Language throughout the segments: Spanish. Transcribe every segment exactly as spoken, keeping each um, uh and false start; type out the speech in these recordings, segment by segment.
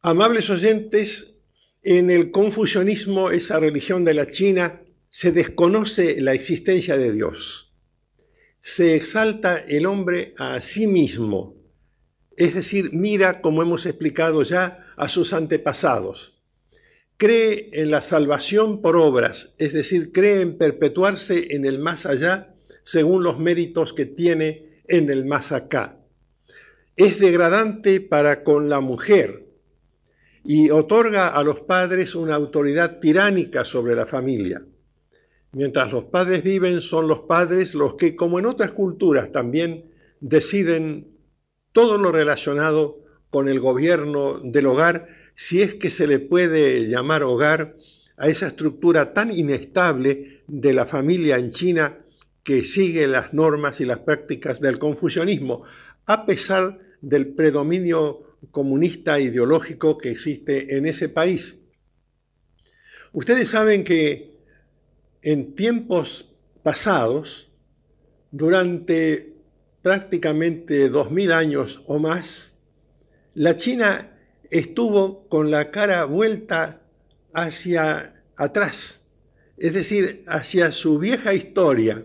Amables oyentes, en el confucianismo, esa religión de la China, se desconoce la existencia de Dios. Se exalta el hombre a sí mismo, es decir, mira, como hemos explicado ya, a sus antepasados. Cree en la salvación por obras, es decir, cree en perpetuarse en el más allá según los méritos que tiene en el más acá. Es degradante para con la mujer y otorga a los padres una autoridad tiránica sobre la familia. Mientras los padres viven, son los padres los que, como en otras culturas, también deciden todo lo relacionado con el gobierno del hogar, si es que se le puede llamar hogar a esa estructura tan inestable de la familia en China que sigue las normas y las prácticas del confucianismo, a pesar del predominio comunista ideológico que existe en ese país. Ustedes saben que en tiempos pasados, durante prácticamente dos mil años o más, la China estuvo con la cara vuelta hacia atrás, es decir, hacia su vieja historia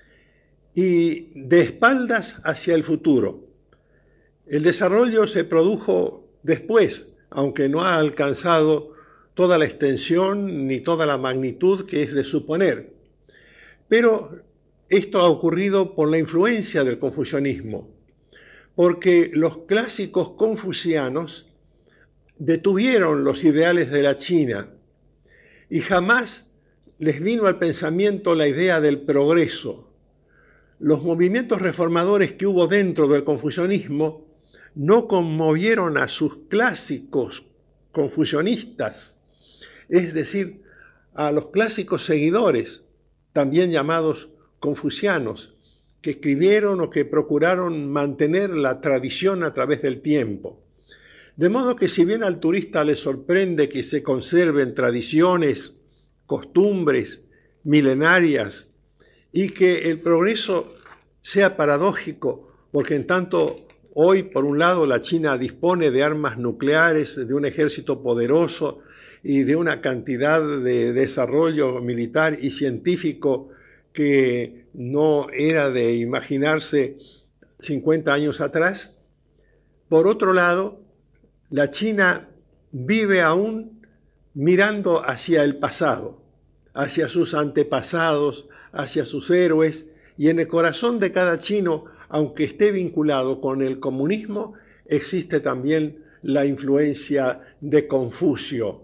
y de espaldas hacia el futuro. El desarrollo se produjo después, aunque no ha alcanzado toda la extensión ni toda la magnitud que es de suponer. Pero esto ha ocurrido por la influencia del confucianismo, porque los clásicos confucianos detuvieron los ideales de la China y jamás les vino al pensamiento la idea del progreso. Los movimientos reformadores que hubo dentro del confucianismo no conmovieron a sus clásicos confucianistas, es decir, a los clásicos seguidores, también llamados confucianos, que escribieron o que procuraron mantener la tradición a través del tiempo. De modo que si bien al turista le sorprende que se conserven tradiciones, costumbres milenarias y que el progreso sea paradójico, porque en tanto hoy, por un lado, la China dispone de armas nucleares, de un ejército poderoso y de una cantidad de desarrollo militar y científico que no era de imaginarse cincuenta años atrás. Por otro lado, la China vive aún mirando hacia el pasado, hacia sus antepasados, hacia sus héroes, y en el corazón de cada chino, aunque esté vinculado con el comunismo, existe también la influencia de Confucio.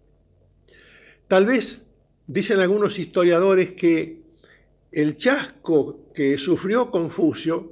Tal vez, dicen algunos historiadores, que el chasco que sufrió Confucio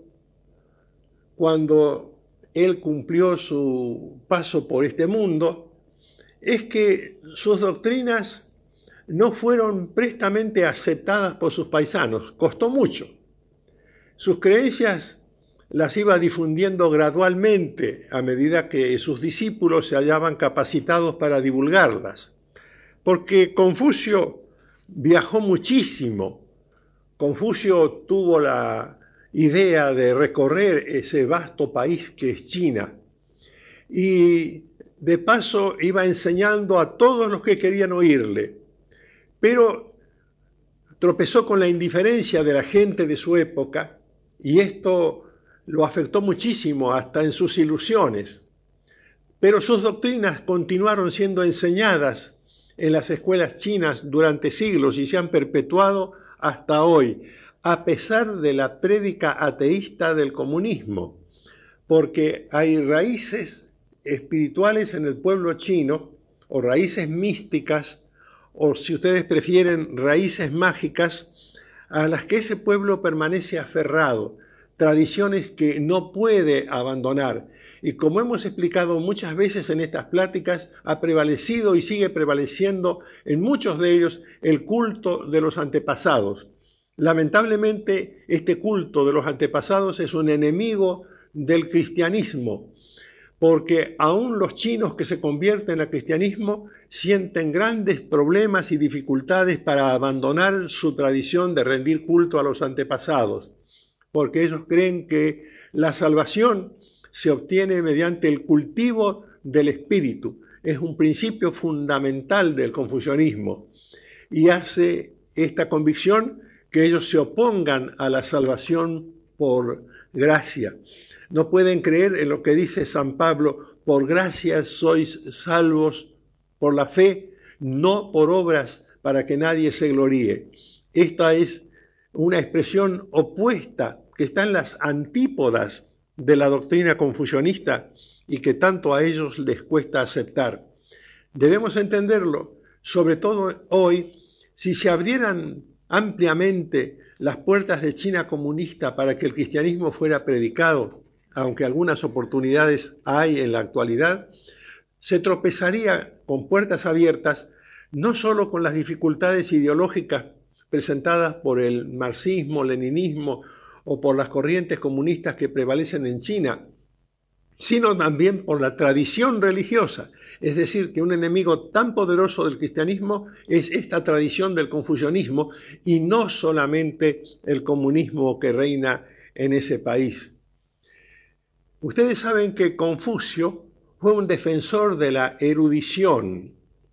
cuando él cumplió su paso por este mundo es que sus doctrinas no fueron prestamente aceptadas por sus paisanos, costó mucho. Sus creencias las iba difundiendo gradualmente a medida que sus discípulos se hallaban capacitados para divulgarlas, porque Confucio viajó muchísimo. Confucio tuvo la idea de recorrer ese vasto país que es China y de paso iba enseñando a todos los que querían oírle, pero tropezó con la indiferencia de la gente de su época y esto lo afectó muchísimo hasta en sus ilusiones. Pero sus doctrinas continuaron siendo enseñadas en las escuelas chinas durante siglos y se han perpetuado hasta hoy, a pesar de la prédica ateísta del comunismo, porque hay raíces espirituales en el pueblo chino, o raíces místicas, o si ustedes prefieren, raíces mágicas, a las que ese pueblo permanece aferrado, tradiciones que no puede abandonar. Y como hemos explicado muchas veces en estas pláticas, ha prevalecido y sigue prevaleciendo en muchos de ellos el culto de los antepasados. Lamentablemente, este culto de los antepasados es un enemigo del cristianismo, porque aún los chinos que se convierten al cristianismo sienten grandes problemas y dificultades para abandonar su tradición de rendir culto a los antepasados, porque ellos creen que la salvación se obtiene mediante el cultivo del espíritu. Es un principio fundamental del confucianismo y hace esta convicción que ellos se opongan a la salvación por gracia. No pueden creer en lo que dice San Pablo: por gracia sois salvos por la fe, no por obras, para que nadie se gloríe. Esta es una expresión opuesta que está en las antípodas de la doctrina confucianista y que tanto a ellos les cuesta aceptar. Debemos entenderlo, sobre todo hoy, si se abrieran ampliamente las puertas de China comunista para que el cristianismo fuera predicado, aunque algunas oportunidades hay en la actualidad, se tropezaría con puertas abiertas no solo con las dificultades ideológicas presentadas por el marxismo, leninismo o por las corrientes comunistas que prevalecen en China, sino también por la tradición religiosa. Es decir, que un enemigo tan poderoso del cristianismo es esta tradición del confucianismo y no solamente el comunismo que reina en ese país. Ustedes saben que Confucio fue un defensor de la erudición,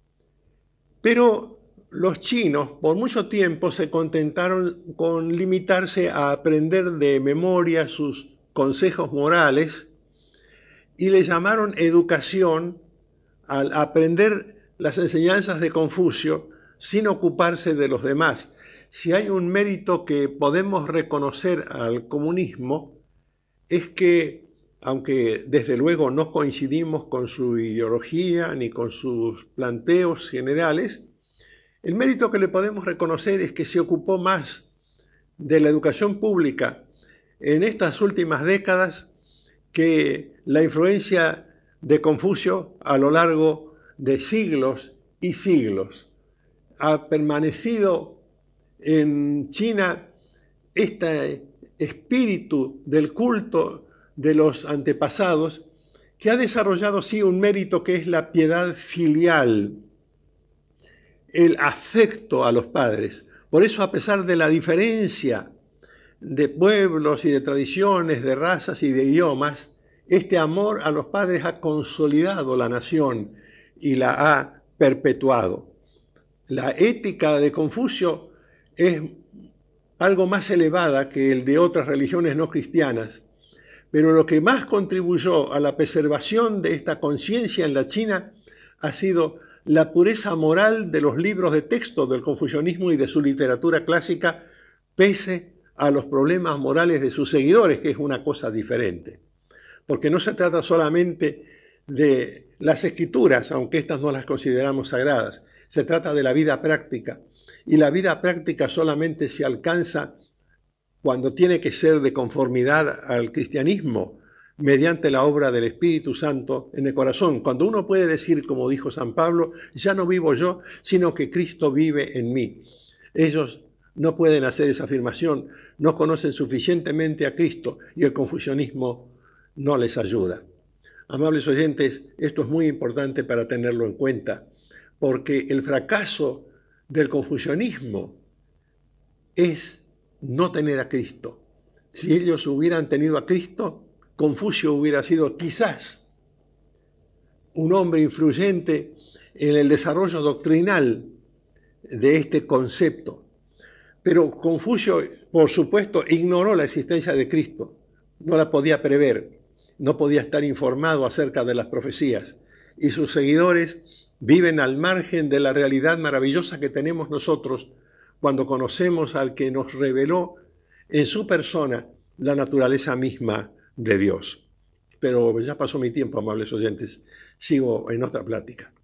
pero los chinos por mucho tiempo se contentaron con limitarse a aprender de memoria sus consejos morales y le llamaron educación al aprender las enseñanzas de Confucio sin ocuparse de los demás. Si hay un mérito que podemos reconocer al comunismo es que, aunque desde luego no coincidimos con su ideología ni con sus planteos generales, el mérito que le podemos reconocer es que se ocupó más de la educación pública en estas últimas décadas que la influencia de Confucio a lo largo de siglos y siglos. Ha permanecido en China este espíritu del culto de los antepasados, que ha desarrollado sí un mérito que es la piedad filial, el afecto a los padres. Por eso, a pesar de la diferencia de pueblos y de tradiciones, de razas y de idiomas, este amor a los padres ha consolidado la nación y la ha perpetuado. La ética de Confucio es algo más elevada que el de otras religiones no cristianas, pero lo que más contribuyó a la preservación de esta conciencia en la China ha sido la pureza moral de los libros de texto del confucianismo y de su literatura clásica, pese a los problemas morales de sus seguidores, que es una cosa diferente. Porque no se trata solamente de las escrituras, aunque estas no las consideramos sagradas, se trata de la vida práctica. Y la vida práctica solamente se alcanza cuando tiene que ser de conformidad al cristianismo, mediante la obra del Espíritu Santo en el corazón. Cuando uno puede decir, como dijo San Pablo, ya no vivo yo, sino que Cristo vive en mí. Ellos no pueden hacer esa afirmación, no conocen suficientemente a Cristo y el confucianismo no les ayuda. Amables oyentes, esto es muy importante para tenerlo en cuenta, porque el fracaso del confucianismo es no tener a Cristo. Si ellos hubieran tenido a Cristo, Confucio hubiera sido quizás un hombre influyente en el desarrollo doctrinal de este concepto. Pero Confucio, por supuesto, ignoró la existencia de Cristo, no la podía prever, no podía estar informado acerca de las profecías, y sus seguidores viven al margen de la realidad maravillosa que tenemos nosotros cuando conocemos al que nos reveló en su persona la naturaleza misma de Dios. Pero ya pasó mi tiempo, amables oyentes. Sigo en otra plática.